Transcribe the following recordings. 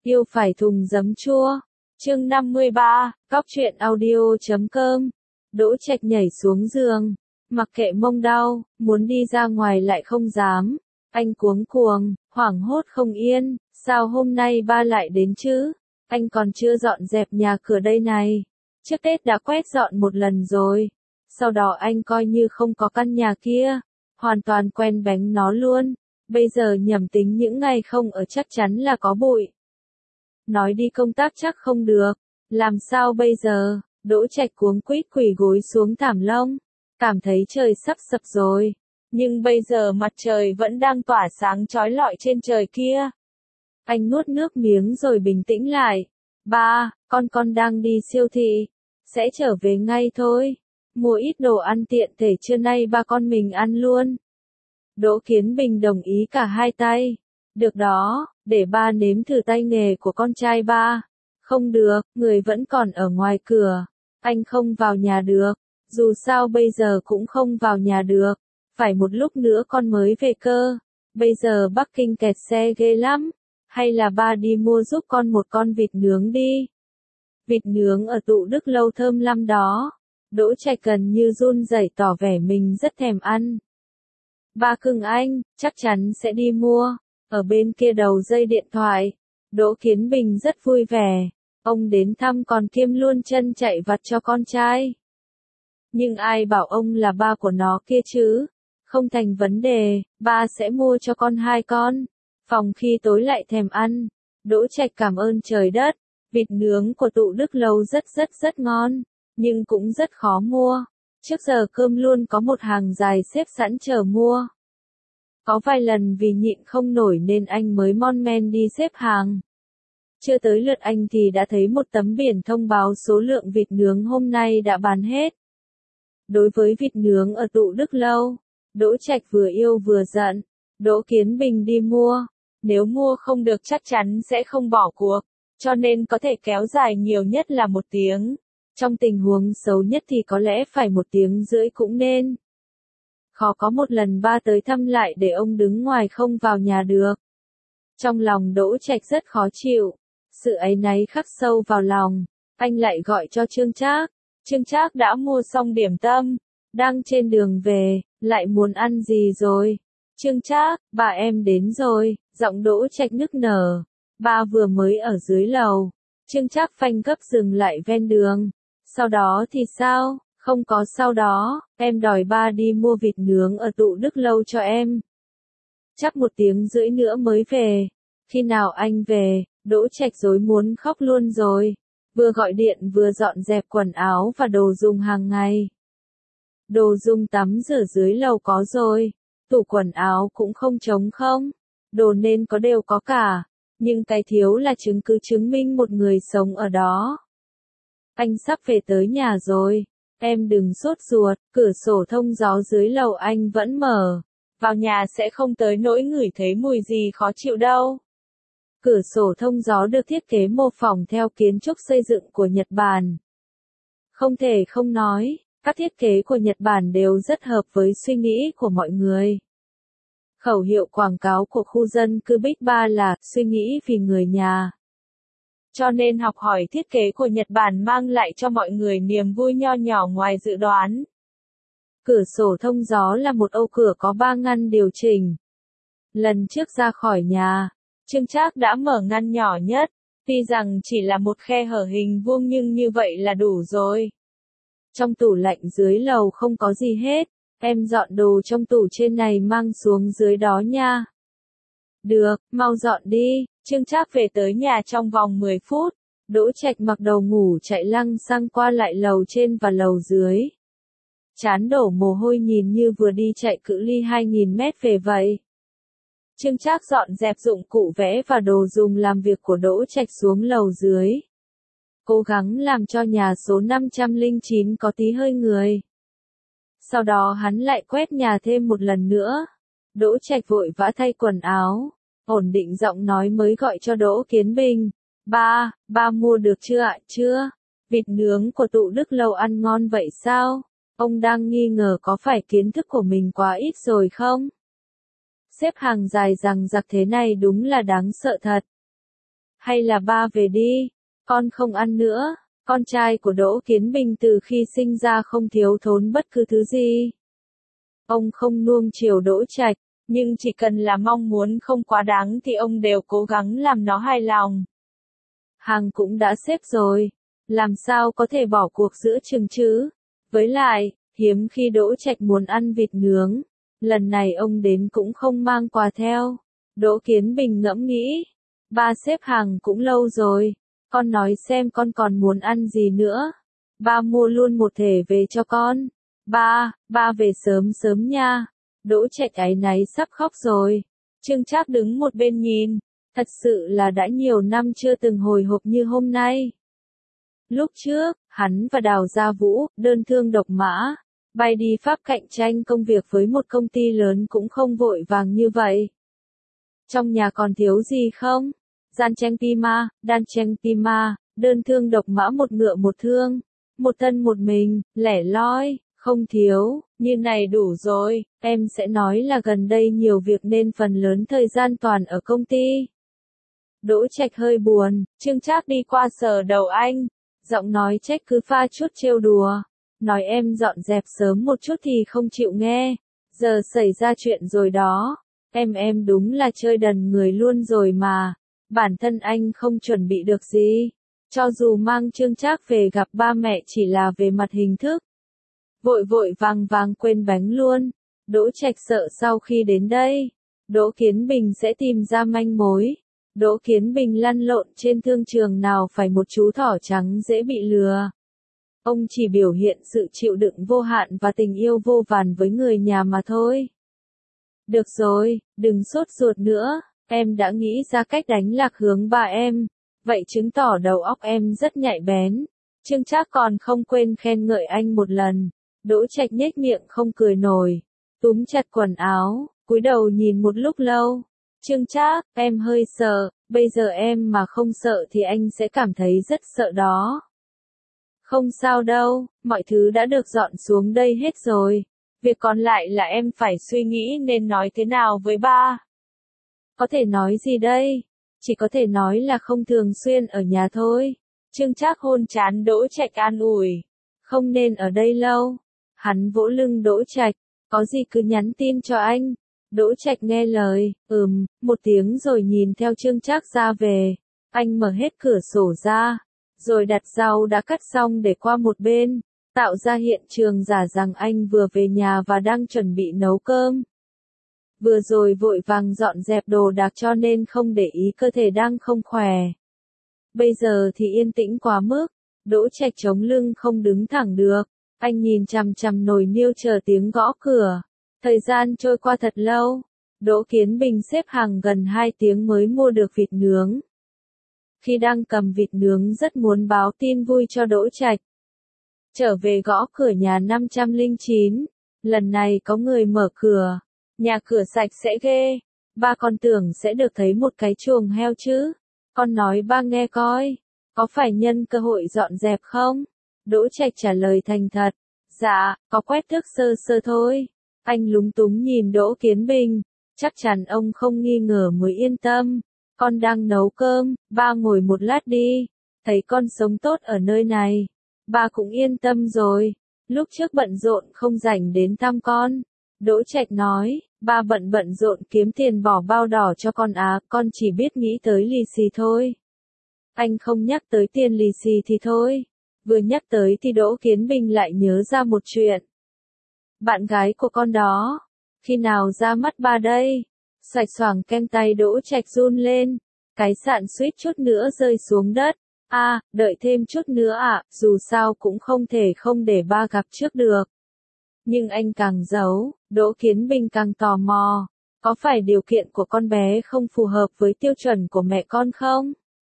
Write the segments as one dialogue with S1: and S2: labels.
S1: Yêu phải thùng giấm chua. Chương 53, Cóc truyện audio.com. Đỗ Trạch nhảy xuống giường, mặc kệ mông đau, muốn đi ra ngoài lại không dám. Anh cuống cuồng, hoảng hốt không yên, sao hôm nay ba lại đến chứ? Anh còn chưa dọn dẹp nhà cửa đây này. Trước Tết đã quét dọn một lần rồi. Sau đó anh coi như không có căn nhà kia, hoàn toàn quen bánh nó luôn. Bây giờ nhẩm tính những ngày không ở chắc chắn là có bụi. Nói đi công tác chắc không được, làm sao bây giờ? Đỗ Trạch cuống quýt quỳ gối xuống thảm lông, cảm thấy trời sắp sập rồi. Nhưng bây giờ mặt trời vẫn đang tỏa sáng chói lọi trên trời kia. Anh nuốt nước miếng rồi bình tĩnh lại. Ba, con đang đi siêu thị, sẽ trở về ngay thôi. Mua ít đồ ăn tiện thể trưa nay ba con mình ăn luôn. Đỗ Kiến Bình đồng ý cả hai tay. Được đó, để ba nếm thử tay nghề của con trai ba. Không được, người vẫn còn ở ngoài cửa. Anh không vào nhà được. Dù sao bây giờ cũng không vào nhà được. Phải một lúc nữa con mới về cơ. Bây giờ Bắc Kinh kẹt xe ghê lắm. Hay là ba đi mua giúp con một con vịt nướng đi. Vịt nướng ở Tụ Đức Lâu thơm lắm đó. Đỗ Trạch gần như run rẩy tỏ vẻ mình rất thèm ăn. Ba cưng anh, chắc chắn sẽ đi mua. Ở bên kia đầu dây điện thoại, Đỗ Kiến Bình rất vui vẻ. Ông đến thăm còn kiêm luôn chân chạy vặt cho con trai. Nhưng ai bảo ông là ba của nó kia chứ? Không thành vấn đề, ba sẽ mua cho con hai con. Phòng khi tối lại thèm ăn. Đỗ Trạch cảm ơn trời đất. Vịt nướng của Tụ Đức Lâu rất ngon, nhưng cũng rất khó mua. Trước giờ cơm luôn có một hàng dài xếp sẵn chờ mua. Có vài lần vì nhịn không nổi nên anh mới mon men đi xếp hàng. Chưa tới lượt anh thì đã thấy một tấm biển thông báo số lượng vịt nướng hôm nay đã bán hết. Đối với vịt nướng ở Tụ Đức Lâu, Đỗ Trạch vừa yêu vừa giận. Đỗ Kiến Bình đi mua. Nếu mua không được chắc chắn sẽ không bỏ cuộc, cho nên có thể kéo dài nhiều nhất là 1 tiếng. Trong tình huống xấu nhất thì có lẽ phải 1 tiếng rưỡi cũng nên. Khó có một lần ba tới thăm lại để ông đứng ngoài không vào nhà được. Trong lòng Đỗ Trạch rất khó chịu. Sự áy náy khắc sâu vào lòng. Anh lại gọi cho Trương Trác. Trương Trác đã mua xong điểm tâm. Đang trên đường về, lại muốn ăn gì rồi? Trương Trác, bà em đến rồi. Giọng Đỗ Trạch nức nở. Ba vừa mới ở dưới lầu. Trương Trác phanh gấp dừng lại ven đường. Sau đó thì sao? Không có sau đó, em đòi ba đi mua vịt nướng ở Tụ Đức Lâu cho em. Chắc 1 tiếng rưỡi nữa mới về. Khi nào anh về? Đỗ Trạch rối muốn khóc luôn rồi. Vừa gọi điện vừa dọn dẹp quần áo và đồ dùng hàng ngày. Đồ dùng tắm rửa dưới lầu có rồi. Tủ quần áo cũng không trống không. Đồ nên có đều có cả. Nhưng cái thiếu là chứng cứ chứng minh một người sống ở đó. Anh sắp về tới nhà rồi. Em đừng sốt ruột, cửa sổ thông gió dưới lầu anh vẫn mở. Vào nhà sẽ không tới nỗi ngửi thấy mùi gì khó chịu đâu. Cửa sổ thông gió được thiết kế mô phỏng theo kiến trúc xây dựng của Nhật Bản. Không thể không nói, các thiết kế của Nhật Bản đều rất hợp với suy nghĩ của mọi người. Khẩu hiệu quảng cáo của khu dân cư Big Ba là suy nghĩ vì người nhà. Cho nên học hỏi thiết kế của Nhật Bản mang lại cho mọi người niềm vui nho nhỏ ngoài dự đoán. Cửa sổ thông gió là một ô cửa có 3 ngăn điều chỉnh. Lần trước ra khỏi nhà, Trương Trác đã mở ngăn nhỏ nhất, tuy rằng chỉ là một khe hở hình vuông nhưng như vậy là đủ rồi. Trong tủ lạnh dưới lầu không có gì hết, em dọn đồ trong tủ trên này mang xuống dưới đó nha. Được, mau dọn đi. Trương Trác về tới nhà trong vòng 10 phút. Đỗ Trạch mặc đồ ngủ chạy lăng xăng qua lại lầu trên và lầu dưới. Trán đổ mồ hôi nhìn như vừa đi chạy cự ly 2.000 mét về vậy. Trương Trác dọn dẹp dụng cụ vẽ và đồ dùng làm việc của Đỗ Trạch xuống lầu dưới. Cố gắng làm cho nhà số 509 có tí hơi người. Sau đó hắn lại quét nhà thêm một lần nữa. Đỗ Trạch vội vã thay quần áo. Ổn định giọng nói mới gọi cho Đỗ Kiến Bình. Ba mua được chưa ạ? Chưa. Vịt nướng của Tụ Đức Lâu ăn ngon vậy sao? Ông đang nghi ngờ có phải kiến thức của mình quá ít rồi không? Xếp hàng dài dằng dặc thế này đúng là đáng sợ thật. Hay là ba về đi, con không ăn nữa. Con trai của Đỗ Kiến Bình từ khi sinh ra không thiếu thốn bất cứ thứ gì. Ông không nuông chiều Đỗ Trạch, nhưng chỉ cần là mong muốn không quá đáng thì ông đều cố gắng làm nó hài lòng. Hàng cũng đã xếp rồi, làm sao có thể bỏ cuộc giữa chừng chứ? Với lại, hiếm khi Đỗ Trạch muốn ăn vịt nướng, lần này ông đến cũng không mang quà theo. Đỗ Kiến Bình ngẫm nghĩ, ba xếp hàng cũng lâu rồi, con nói xem con còn muốn ăn gì nữa. Ba mua luôn một thể về cho con. Ba về sớm sớm nha. Đỗ Trạch áy náy sắp khóc rồi. Trương Trác đứng một bên nhìn, thật sự là đã nhiều năm chưa từng hồi hộp như hôm nay. Lúc trước, hắn và Đào Gia Vũ, đơn thương độc mã, bay đi Pháp cạnh tranh công việc với một công ty lớn cũng không vội vàng như vậy. Trong nhà còn thiếu gì không? Đan Cheng Pima, đơn thương độc mã một ngựa một thương, một thân một mình, lẻ loi, không thiếu, như này đủ rồi, em sẽ nói là gần đây nhiều việc nên phần lớn thời gian toàn ở công ty. Đỗ Trạch hơi buồn, Trương Trác đi qua sờ đầu anh, giọng nói trách cứ pha chút trêu đùa, nói em dọn dẹp sớm một chút thì không chịu nghe, giờ xảy ra chuyện rồi đó, em đúng là chơi đần người luôn rồi mà. Bản thân anh không chuẩn bị được gì, cho dù mang Trương Trác về gặp ba mẹ chỉ là về mặt hình thức. Vội vội vàng quên bánh luôn. Đỗ Trạch sợ sau khi đến đây, Đỗ Kiến Bình sẽ tìm ra manh mối. Đỗ Kiến Bình lăn lộn trên thương trường nào phải một chú thỏ trắng dễ bị lừa. Ông chỉ biểu hiện sự chịu đựng vô hạn và tình yêu vô vàn với người nhà mà thôi. Được rồi, đừng sốt ruột nữa. Em đã nghĩ ra cách đánh lạc hướng ba em, vậy chứng tỏ đầu óc em rất nhạy bén. Trương Trác còn không quên khen ngợi anh một lần. Đỗ Trạch nhếch miệng không cười nổi, túm chặt quần áo, cúi đầu nhìn một lúc lâu. Trương Trác, em hơi sợ, bây giờ em mà không sợ thì anh sẽ cảm thấy rất sợ đó. Không sao đâu, mọi thứ đã được dọn xuống đây hết rồi. Việc còn lại là em phải suy nghĩ nên nói thế nào với ba. Có thể nói gì đây? Chỉ có thể nói là không thường xuyên ở nhà thôi. Trương Trác hôn trán Đỗ Trạch an ủi. Không nên ở đây lâu. Hắn vỗ lưng Đỗ Trạch. Có gì cứ nhắn tin cho anh. Đỗ Trạch nghe lời, một tiếng rồi nhìn theo Trương Trác ra về. Anh mở hết cửa sổ ra, rồi đặt rau đã cắt xong để qua một bên, tạo ra hiện trường giả rằng anh vừa về nhà và đang chuẩn bị nấu cơm. Vừa rồi vội vàng dọn dẹp đồ đạc cho nên không để ý cơ thể đang không khỏe. Bây giờ thì yên tĩnh quá mức, Đỗ Trạch chống lưng không đứng thẳng được, anh nhìn chằm chằm nồi niêu chờ tiếng gõ cửa. Thời gian trôi qua thật lâu, Đỗ Kiến Bình xếp hàng gần 2 tiếng mới mua được vịt nướng. Khi đang cầm vịt nướng rất muốn báo tin vui cho Đỗ Trạch. Trở về gõ cửa nhà 509, lần này có người mở cửa. Nhà cửa sạch sẽ ghê, ba con tưởng sẽ được thấy một cái chuồng heo chứ. Con nói ba nghe coi, có phải nhân cơ hội dọn dẹp không? Đỗ Trạch trả lời thành thật, dạ, có quét tước sơ sơ thôi. Anh lúng túng nhìn Đỗ Kiến Bình, chắc chắn ông không nghi ngờ mới yên tâm. Con đang nấu cơm, ba ngồi một lát đi, thấy con sống tốt ở nơi này, ba cũng yên tâm rồi. Lúc trước bận rộn không rảnh đến thăm con. Đỗ Trạch nói, ba bận rộn kiếm tiền bỏ bao đỏ cho con con chỉ biết nghĩ tới lì xì thôi. Anh không nhắc tới tiền lì xì thì thôi, vừa nhắc tới thì Đỗ Kiến Bình lại nhớ ra một chuyện. Bạn gái của con đó, khi nào ra mắt ba đây? Xoạch xoảng kem tay Đỗ Trạch run lên, cái sạn suýt chút nữa rơi xuống đất. Đợi thêm chút nữa dù sao cũng không thể không để ba gặp trước được. Nhưng anh càng giấu, Đỗ Kiến Bình càng tò mò. Có phải điều kiện của con bé không phù hợp với tiêu chuẩn của mẹ con không?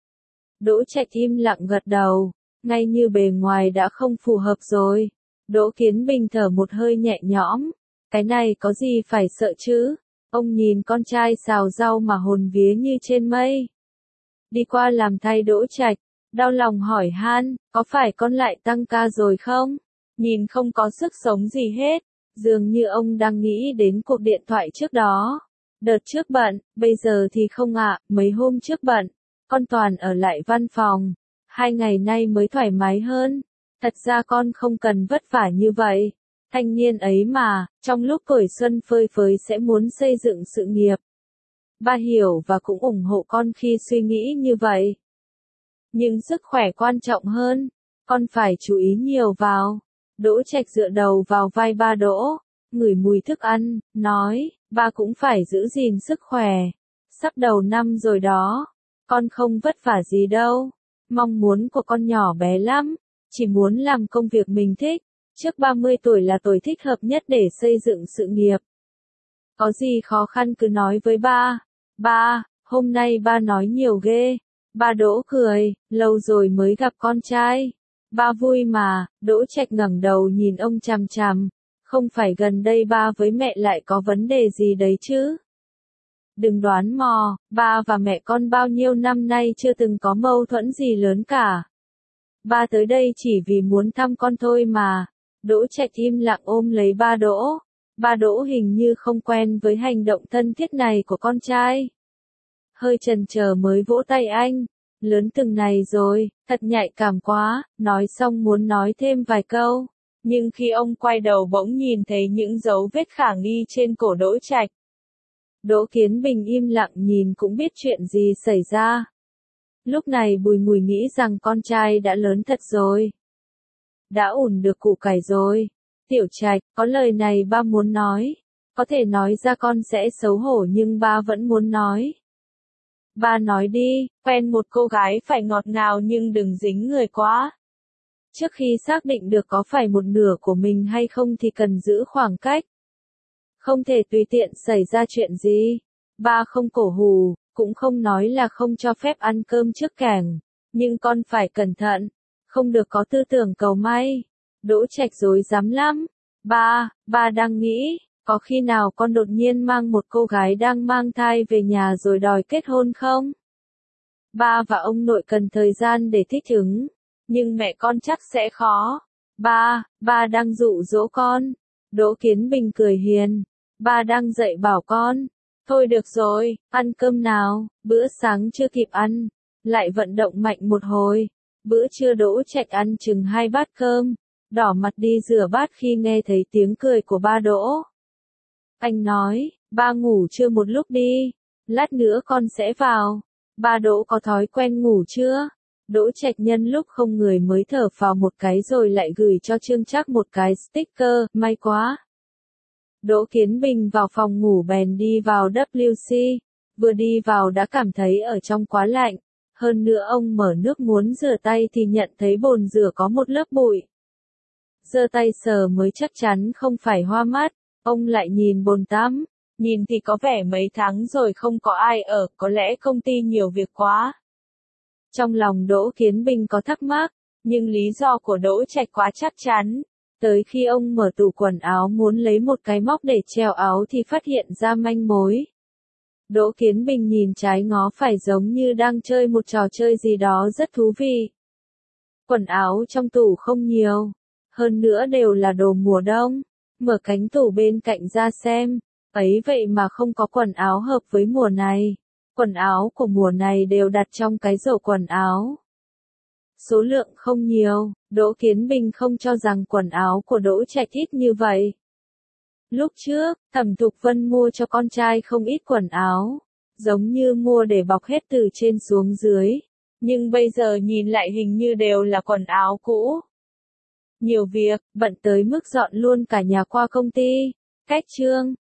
S1: Đỗ Trạch im lặng gật đầu, ngay như bề ngoài đã không phù hợp rồi. Đỗ Kiến Bình thở một hơi nhẹ nhõm. Cái này có gì phải sợ chứ? Ông nhìn con trai xào rau mà hồn vía như trên mây. Đi qua làm thay Đỗ Trạch, đau lòng hỏi han, có phải con lại tăng ca rồi không? Nhìn không có sức sống gì hết, dường như ông đang nghĩ đến cuộc điện thoại trước đó. Đợt trước bận, bây giờ thì không mấy hôm trước bận. con toàn ở lại văn phòng. 2 ngày nay mới thoải mái hơn. Thật ra con không cần vất vả như vậy. Thanh niên ấy mà, trong lúc tuổi xuân phơi phới sẽ muốn xây dựng sự nghiệp. Ba hiểu và cũng ủng hộ con khi suy nghĩ như vậy. Nhưng sức khỏe quan trọng hơn, con phải chú ý nhiều vào. Đỗ Trạch dựa đầu vào vai ba Đỗ, ngửi mùi thức ăn, nói, ba cũng phải giữ gìn sức khỏe. Sắp đầu năm rồi đó, con không vất vả gì đâu. Mong muốn của con nhỏ bé lắm, chỉ muốn làm công việc mình thích. Trước 30 tuổi là tuổi thích hợp nhất để xây dựng sự nghiệp. Có gì khó khăn cứ nói với ba. Ba, hôm nay ba nói nhiều ghê. Ba Đỗ cười, lâu rồi mới gặp con trai. Ba vui mà. Đỗ Trạch ngẩng đầu nhìn ông chằm chằm. Không phải gần đây ba với mẹ lại có vấn đề gì đấy chứ? Đừng đoán mò, ba và mẹ con bao nhiêu năm nay chưa từng có mâu thuẫn gì lớn cả. Ba tới đây chỉ vì muốn thăm con thôi mà. Đỗ Trạch im lặng ôm lấy ba Đỗ. Ba Đỗ hình như không quen với hành động thân thiết này của con trai. Hơi chần chờ mới vỗ tay anh. Lớn từng này rồi, thật nhạy cảm quá, nói xong muốn nói thêm vài câu. Nhưng khi ông quay đầu bỗng nhìn thấy những dấu vết khả nghi trên cổ Đỗ Trạch. Đỗ Kiến Bình im lặng nhìn cũng biết chuyện gì xảy ra. Lúc này Bùi Ngùi nghĩ rằng con trai đã lớn thật rồi. Đã ủn được củ cải rồi. Tiểu Trạch, có lời này ba muốn nói. Có thể nói ra con sẽ xấu hổ nhưng ba vẫn muốn nói. Ba nói đi, quen một cô gái phải ngọt ngào nhưng đừng dính người quá. Trước khi xác định được có phải một nửa của mình hay không thì cần giữ khoảng cách. Không thể tùy tiện xảy ra chuyện gì. Ba không cổ hủ, cũng không nói là không cho phép ăn cơm trước kẻng. Nhưng con phải cẩn thận. Không được có tư tưởng cầu may. Đỗ Trạch rối rắm lắm. Ba đang nghĩ, có khi nào con đột nhiên mang một cô gái đang mang thai về nhà rồi đòi kết hôn không? Ba và ông nội cần thời gian để thích ứng. Nhưng mẹ con chắc sẽ khó. Ba đang dụ dỗ con. Đỗ Kiến Bình cười hiền. Ba đang dạy bảo con. Thôi được rồi, ăn cơm nào, bữa sáng chưa kịp ăn. Lại vận động mạnh một hồi. Bữa trưa Đỗ Trạch ăn chừng 2 bát cơm. Đỏ mặt đi rửa bát khi nghe thấy tiếng cười của ba Đỗ. Anh nói, ba ngủ trưa một lúc đi. Lát nữa con sẽ vào. Ba Đỗ có thói quen ngủ chưa? Đỗ Trạch nhân lúc không người mới thở phào một cái rồi lại gửi cho Trương Trác một cái sticker, may quá. Đỗ Kiến Bình vào phòng ngủ bèn đi vào WC. Vừa đi vào đã cảm thấy ở trong quá lạnh. Hơn nữa ông mở nước muốn rửa tay thì nhận thấy bồn rửa có một lớp bụi. Giơ tay sờ mới chắc chắn không phải hoa mắt. Ông lại nhìn bồn tắm. Nhìn thì có vẻ mấy tháng rồi không có ai ở, có lẽ công ty nhiều việc quá. Trong lòng Đỗ Kiến Bình có thắc mắc, nhưng lý do của Đỗ Trạch quá chắc chắn. Tới khi ông mở tủ quần áo muốn lấy một cái móc để treo áo thì phát hiện ra manh mối. Đỗ Kiến Bình nhìn trái ngó phải giống như đang chơi một trò chơi gì đó rất thú vị. Quần áo trong tủ không nhiều, hơn nữa đều là đồ mùa đông. Mở cánh tủ bên cạnh ra xem, ấy vậy mà không có quần áo hợp với mùa này. Quần áo của mùa này đều đặt trong cái rổ quần áo. Số lượng không nhiều, Đỗ Kiến Bình không cho rằng quần áo của Đỗ Trạch ít như vậy. Lúc trước, Thẩm Thục Vân mua cho con trai không ít quần áo, giống như mua để bọc hết từ trên xuống dưới. Nhưng bây giờ nhìn lại hình như đều là quần áo cũ. Nhiều việc, bận tới mức dọn luôn cả nhà qua công ty. Cách Trương,